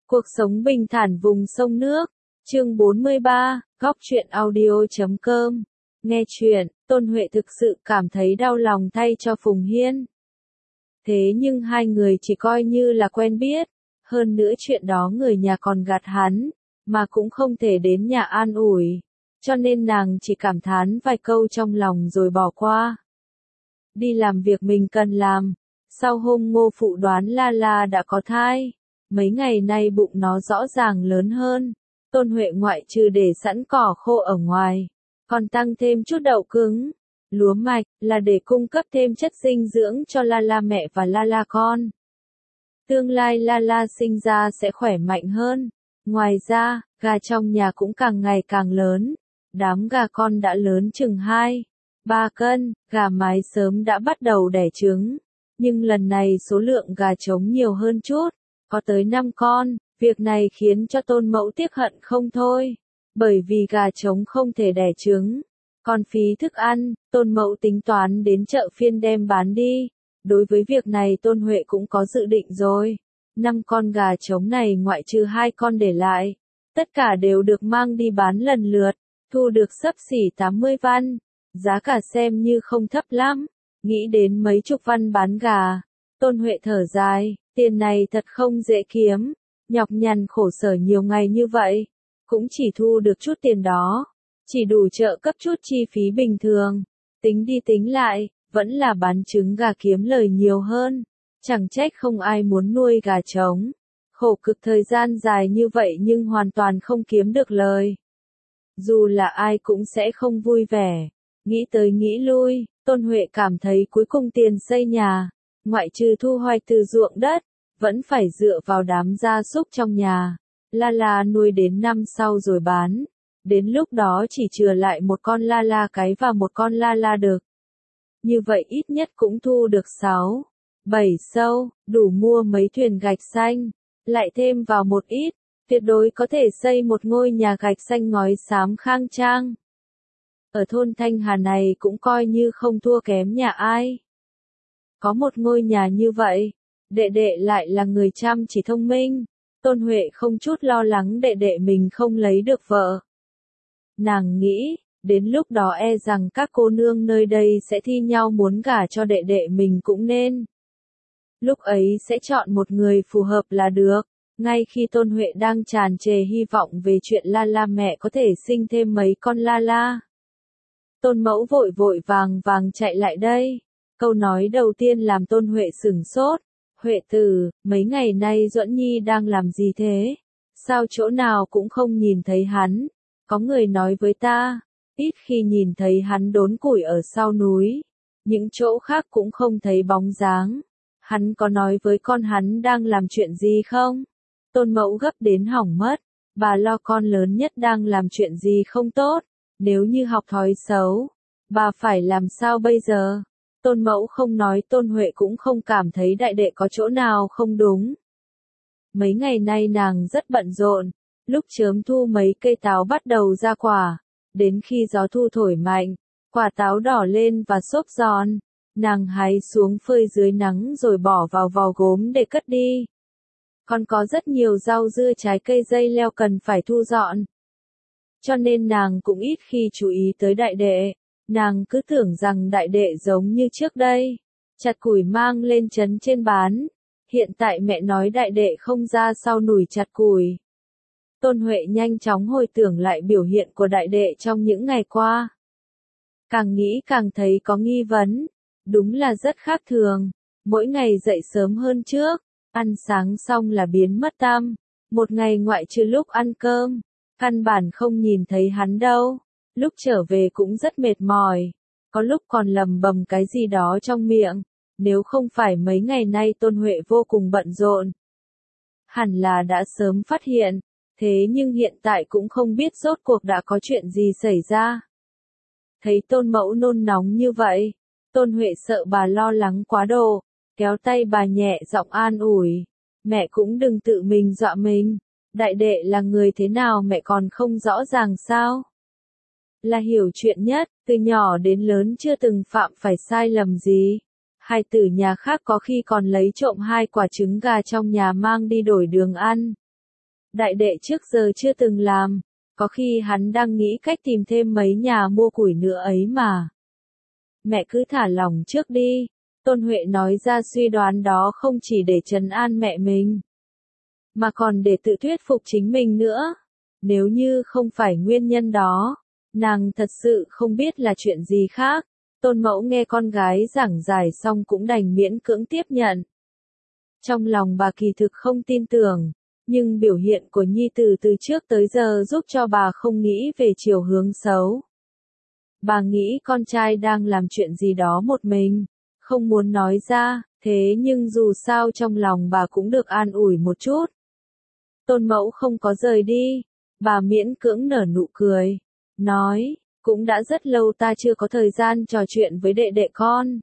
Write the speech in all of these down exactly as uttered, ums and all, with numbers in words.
Cuộc sống bình thản vùng sông nước. Chương bốn mươi ba, góc truyện audio chấm com. Nghe chuyện, Tôn Huệ thực sự cảm thấy đau lòng thay cho Phùng Hiên. Thế nhưng hai người chỉ coi như là quen biết, hơn nữa chuyện đó người nhà còn gạt hắn, mà cũng không thể đến nhà an ủi, cho nên nàng chỉ cảm thán vài câu trong lòng rồi bỏ qua. Đi làm việc mình cần làm, sau hôm Ngô Phụ đoán La La đã có thai, mấy ngày nay bụng nó rõ ràng lớn hơn, Tôn Huệ ngoại trừ để sẵn cỏ khô ở ngoài, còn tăng thêm chút đậu cứng, lúa mạch, là để cung cấp thêm chất dinh dưỡng cho La La mẹ và La La con. Tương lai La La sinh ra sẽ khỏe mạnh hơn. Ngoài ra, gà trong nhà cũng càng ngày càng lớn. Đám gà con đã lớn chừng hai, ba cân, gà mái sớm đã bắt đầu đẻ trứng. Nhưng lần này số lượng gà trống nhiều hơn chút, có tới năm con. Việc này khiến cho Tôn Mẫu tiếc hận không thôi. Bởi vì gà trống không thể đẻ trứng. Còn phí thức ăn, Tôn Mẫu tính toán đến chợ phiên đem bán đi. Đối với việc này Tôn Huệ cũng có dự định rồi. Năm con gà trống này ngoại trừ hai con để lại, tất cả đều được mang đi bán lần lượt, thu được xấp xỉ tám mươi văn. Giá cả xem như không thấp lắm. Nghĩ đến mấy chục văn bán gà, Tôn Huệ thở dài, tiền này thật không dễ kiếm. Nhọc nhằn khổ sở nhiều ngày như vậy, cũng chỉ thu được chút tiền đó, chỉ đủ trợ cấp chút chi phí bình thường. Tính đi tính lại, vẫn là bán trứng gà kiếm lời nhiều hơn. Chẳng trách không ai muốn nuôi gà trống. Khổ cực thời gian dài như vậy nhưng hoàn toàn không kiếm được lời. Dù là ai cũng sẽ không vui vẻ. Nghĩ tới nghĩ lui, Tôn Huệ cảm thấy cuối cùng tiền xây nhà, ngoại trừ thu hoạch từ ruộng đất, vẫn phải dựa vào đám gia súc trong nhà. La La nuôi đến năm sau rồi bán. Đến lúc đó chỉ chừa lại một con La La cái và một con La La đực. Như vậy ít nhất cũng thu được sáu, bảy sâu, đủ mua mấy thuyền gạch xanh. Lại thêm vào một ít, tuyệt đối có thể xây một ngôi nhà gạch xanh ngói xám khang trang. Ở thôn Thanh Hà này cũng coi như không thua kém nhà ai. Có một ngôi nhà như vậy, đệ đệ lại là người chăm chỉ thông minh. Tôn Huệ không chút lo lắng đệ đệ mình không lấy được vợ. Nàng nghĩ, đến lúc đó e rằng các cô nương nơi đây sẽ thi nhau muốn gả cho đệ đệ mình cũng nên. Lúc ấy sẽ chọn một người phù hợp là được. Ngay khi Tôn Huệ đang tràn trề hy vọng về chuyện La La mẹ có thể sinh thêm mấy con La La, Tôn Mẫu vội vội vàng vàng chạy lại đây. Câu nói đầu tiên làm Tôn Huệ sửng sốt. Huệ tử, mấy ngày nay Duẫn Nhi đang làm gì thế? Sao chỗ nào cũng không nhìn thấy hắn? Có người nói với ta, ít khi nhìn thấy hắn đốn củi ở sau núi. Những chỗ khác cũng không thấy bóng dáng. Hắn có nói với con hắn đang làm chuyện gì không? Tôn Mẫu gấp đến hỏng mất. Bà lo con lớn nhất đang làm chuyện gì không tốt. Nếu như học thói xấu, bà phải làm sao bây giờ? Tôn Mẫu không nói, Tôn Huệ cũng không cảm thấy đại đệ có chỗ nào không đúng. Mấy ngày nay nàng rất bận rộn, lúc chớm thu mấy cây táo bắt đầu ra quả, đến khi gió thu thổi mạnh, quả táo đỏ lên và xốp giòn, nàng hái xuống phơi dưới nắng rồi bỏ vào vò gốm để cất đi. Còn có rất nhiều rau dưa trái cây dây leo cần phải thu dọn. Cho nên nàng cũng ít khi chú ý tới đại đệ. Nàng cứ tưởng rằng đại đệ giống như trước đây, chặt củi mang lên trấn trên bán. Hiện tại mẹ nói đại đệ không ra sau nùi chặt củi. Tôn Huệ nhanh chóng hồi tưởng lại biểu hiện của đại đệ trong những ngày qua. Càng nghĩ càng thấy có nghi vấn. Đúng là rất khác thường. Mỗi ngày dậy sớm hơn trước, ăn sáng xong là biến mất tăm. Một ngày ngoại trừ lúc ăn cơm, căn bản không nhìn thấy hắn đâu. Lúc trở về cũng rất mệt mỏi, có lúc còn lầm bầm cái gì đó trong miệng, nếu không phải mấy ngày nay Tôn Huệ vô cùng bận rộn. Hẳn là đã sớm phát hiện, thế nhưng hiện tại cũng không biết rốt cuộc đã có chuyện gì xảy ra. Thấy Tôn Mẫu nôn nóng như vậy, Tôn Huệ sợ bà lo lắng quá độ, kéo tay bà nhẹ giọng an ủi, mẹ cũng đừng tự mình dọa mình, đại đệ là người thế nào mẹ còn không rõ ràng sao? Là hiểu chuyện nhất, từ nhỏ đến lớn chưa từng phạm phải sai lầm gì. Hai tử nhà khác có khi còn lấy trộm hai quả trứng gà trong nhà mang đi đổi đường ăn. đại đệ trước giờ chưa từng làm, có khi hắn đang nghĩ cách tìm thêm mấy nhà mua củi nữa ấy mà. Mẹ cứ thả lỏng trước đi, Tôn Huệ nói ra suy đoán đó không chỉ để trấn an mẹ mình, mà còn để tự thuyết phục chính mình nữa. Nếu như không phải nguyên nhân đó, nàng thật sự không biết là chuyện gì khác. Tôn Mẫu nghe con gái giảng giải xong cũng đành miễn cưỡng tiếp nhận. Trong lòng bà kỳ thực không tin tưởng, nhưng biểu hiện của nhi tử từ trước tới giờ giúp cho bà không nghĩ về chiều hướng xấu. Bà nghĩ con trai đang làm chuyện gì đó một mình, không muốn nói ra, thế nhưng dù sao trong lòng bà cũng được an ủi một chút. Tôn Mẫu không có rời đi, bà miễn cưỡng nở nụ cười, nói, cũng đã rất lâu ta chưa có thời gian trò chuyện với đệ đệ con.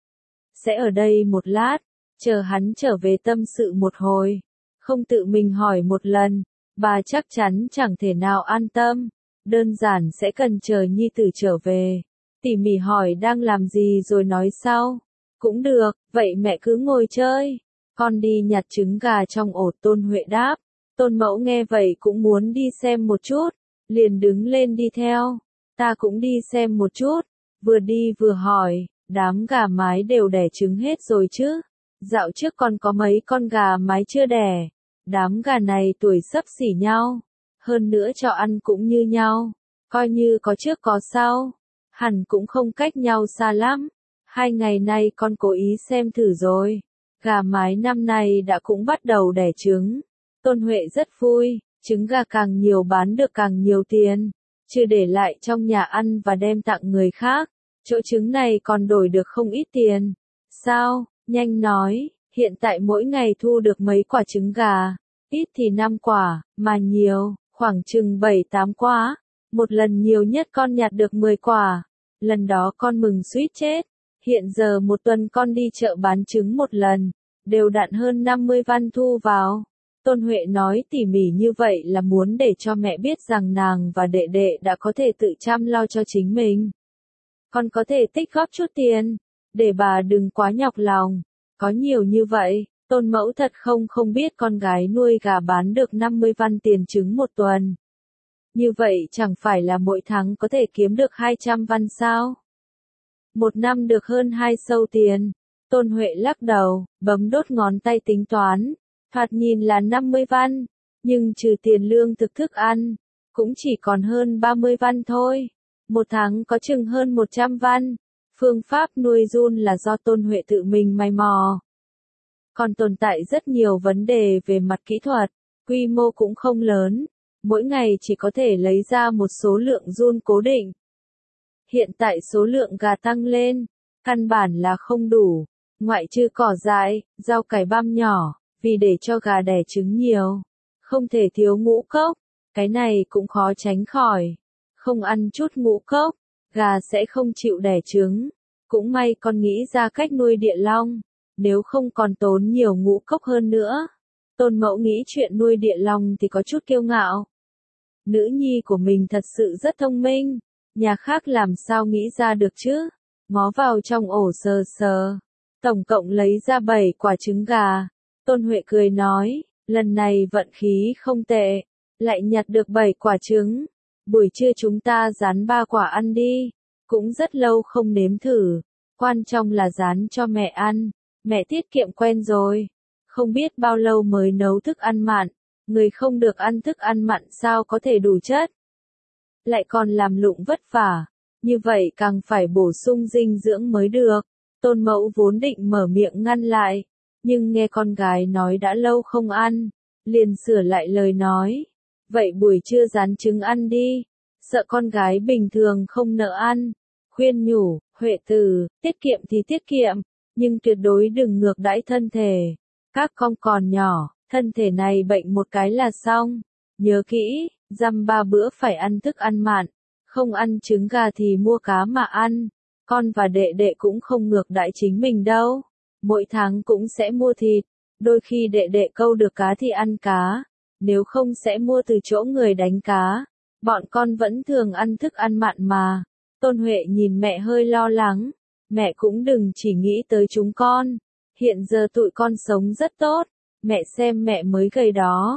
Sẽ ở đây một lát, chờ hắn trở về tâm sự một hồi, không tự mình hỏi một lần, bà chắc chắn chẳng thể nào an tâm, đơn giản sẽ cần chờ nhi tử trở về, tỉ mỉ hỏi đang làm gì rồi nói sau. Cũng được, vậy mẹ cứ ngồi chơi, con đi nhặt trứng gà trong ổ. Tôn Huệ đáp. Tôn Mẫu nghe vậy cũng muốn đi xem một chút, liền đứng lên đi theo, ta cũng đi xem một chút, vừa đi vừa hỏi, đám gà mái đều đẻ trứng hết rồi chứ? Dạo trước còn có mấy con gà mái chưa đẻ, đám gà này tuổi xấp xỉ nhau, hơn nữa cho ăn cũng như nhau, coi như có trước có sau, hẳn cũng không cách nhau xa lắm. Hai ngày nay con cố ý xem thử rồi, gà mái năm nay đã cũng bắt đầu đẻ trứng. Tôn Huệ rất vui, trứng gà càng nhiều bán được càng nhiều tiền, chưa để lại trong nhà ăn và đem tặng người khác, chỗ trứng này còn đổi được không ít tiền. Sao, nhanh nói, hiện tại mỗi ngày thu được mấy quả trứng gà, ít thì năm quả, mà nhiều, khoảng chừng bảy tám quả, một lần nhiều nhất con nhặt được mười quả, lần đó con mừng suýt chết, hiện giờ một tuần con đi chợ bán trứng một lần, đều đặn hơn năm mươi văn thu vào. Tôn Huệ nói tỉ mỉ như vậy là muốn để cho mẹ biết rằng nàng và đệ đệ đã có thể tự chăm lo cho chính mình. Con có thể tích góp chút tiền, để bà đừng quá nhọc lòng. Có nhiều như vậy, Tôn Mẫu thật không không biết con gái nuôi gà bán được năm mươi văn tiền trứng một tuần. Như vậy chẳng phải là mỗi tháng có thể kiếm được hai trăm văn sao? Một năm được hơn hai sâu tiền. Tôn Huệ lắc đầu, bấm đốt ngón tay tính toán. Thoạt nhìn là năm mươi văn, nhưng trừ tiền lương thực thức ăn, cũng chỉ còn hơn ba mươi văn thôi. Một tháng có chừng hơn một trăm văn. Phương pháp nuôi giun là do Tôn Huệ tự mình mày mò. Còn tồn tại rất nhiều vấn đề về mặt kỹ thuật, quy mô cũng không lớn, mỗi ngày chỉ có thể lấy ra một số lượng giun cố định. Hiện tại số lượng gà tăng lên, căn bản là không đủ, ngoại trừ cỏ dại, rau cải băm nhỏ. Vì để cho gà đẻ trứng nhiều, không thể thiếu ngũ cốc, cái này cũng khó tránh khỏi. Không ăn chút ngũ cốc, gà sẽ không chịu đẻ trứng. Cũng may con nghĩ ra cách nuôi địa long, nếu không còn tốn nhiều ngũ cốc hơn nữa. Tôn Mẫu nghĩ chuyện nuôi địa long thì có chút kiêu ngạo. Nữ nhi của mình thật sự rất thông minh, nhà khác làm sao nghĩ ra được chứ? Ngó vào trong ổ sờ sờ, tổng cộng lấy ra bảy quả trứng gà. Tôn Huệ cười nói, lần này vận khí không tệ, lại nhặt được bảy quả trứng. Buổi trưa chúng ta rán ba quả ăn đi, cũng rất lâu không nếm thử, quan trọng là rán cho mẹ ăn, mẹ tiết kiệm quen rồi, không biết bao lâu mới nấu thức ăn mặn, người không được ăn thức ăn mặn sao có thể đủ chất. Lại còn làm lụng vất vả, như vậy càng phải bổ sung dinh dưỡng mới được. Tôn Mẫu vốn định mở miệng ngăn lại, nhưng nghe con gái nói đã lâu không ăn, liền sửa lại lời nói. Vậy buổi trưa rán trứng ăn đi, sợ con gái bình thường không nỡ ăn. Khuyên nhủ, Huệ tử, tiết kiệm thì tiết kiệm, nhưng tuyệt đối đừng ngược đãi thân thể. Các con còn nhỏ, thân thể này bệnh một cái là xong. Nhớ kỹ, dăm ba bữa phải ăn thức ăn mặn, không ăn trứng gà thì mua cá mà ăn. Con và đệ đệ cũng không ngược đãi chính mình đâu. Mỗi tháng cũng sẽ mua thịt, đôi khi đệ đệ câu được cá thì ăn cá, nếu không sẽ mua từ chỗ người đánh cá. Bọn con vẫn thường ăn thức ăn mặn mà. Tôn Huệ nhìn mẹ hơi lo lắng, mẹ cũng đừng chỉ nghĩ tới chúng con. Hiện giờ tụi con sống rất tốt, mẹ xem mẹ mới gầy đó,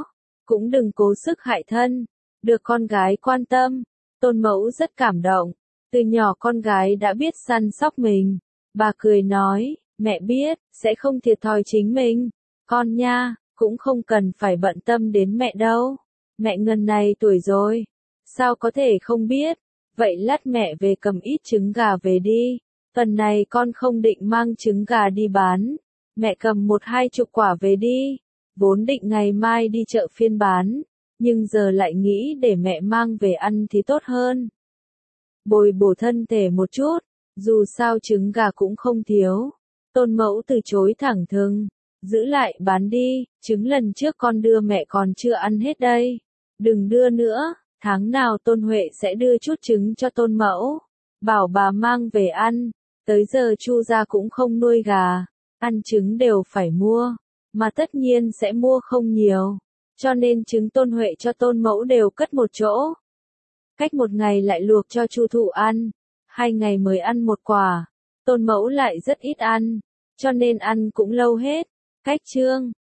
cũng đừng cố sức hại thân. Được con gái quan tâm, Tôn mẫu rất cảm động. Từ nhỏ con gái đã biết săn sóc mình. Bà cười nói, mẹ biết, sẽ không thiệt thòi chính mình. Con nha, cũng không cần phải bận tâm đến mẹ đâu. Mẹ ngần này tuổi rồi, sao có thể không biết. Vậy lát mẹ về cầm ít trứng gà về đi. Tuần này con không định mang trứng gà đi bán. Mẹ cầm một hai chục quả về đi. Vốn định ngày mai đi chợ phiên bán, nhưng giờ lại nghĩ để mẹ mang về ăn thì tốt hơn. Bồi bổ thân thể một chút, dù sao trứng gà cũng không thiếu. Tôn mẫu từ chối thẳng thừng, giữ lại bán đi, trứng lần trước con đưa mẹ còn chưa ăn hết đây. Đừng đưa nữa, tháng nào Tôn Huệ sẽ đưa chút trứng cho Tôn mẫu, bảo bà mang về ăn. Tới giờ Chu gia cũng không nuôi gà, ăn trứng đều phải mua, mà tất nhiên sẽ mua không nhiều, cho nên trứng Tôn Huệ cho Tôn mẫu đều cất một chỗ. Cách một ngày lại luộc cho Chu Thụ ăn, hai ngày mới ăn một quả. Tôn mẫu lại rất ít ăn, cho nên ăn cũng lâu hết. Cách chương